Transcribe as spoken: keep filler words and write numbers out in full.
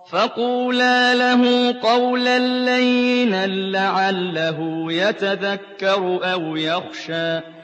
فَقُولَا لَهُ قَوْلًا لَّيِّنًا لَّعَلَّهُ يَتَذَكَّرُ أَوْ يَخْشَىٰ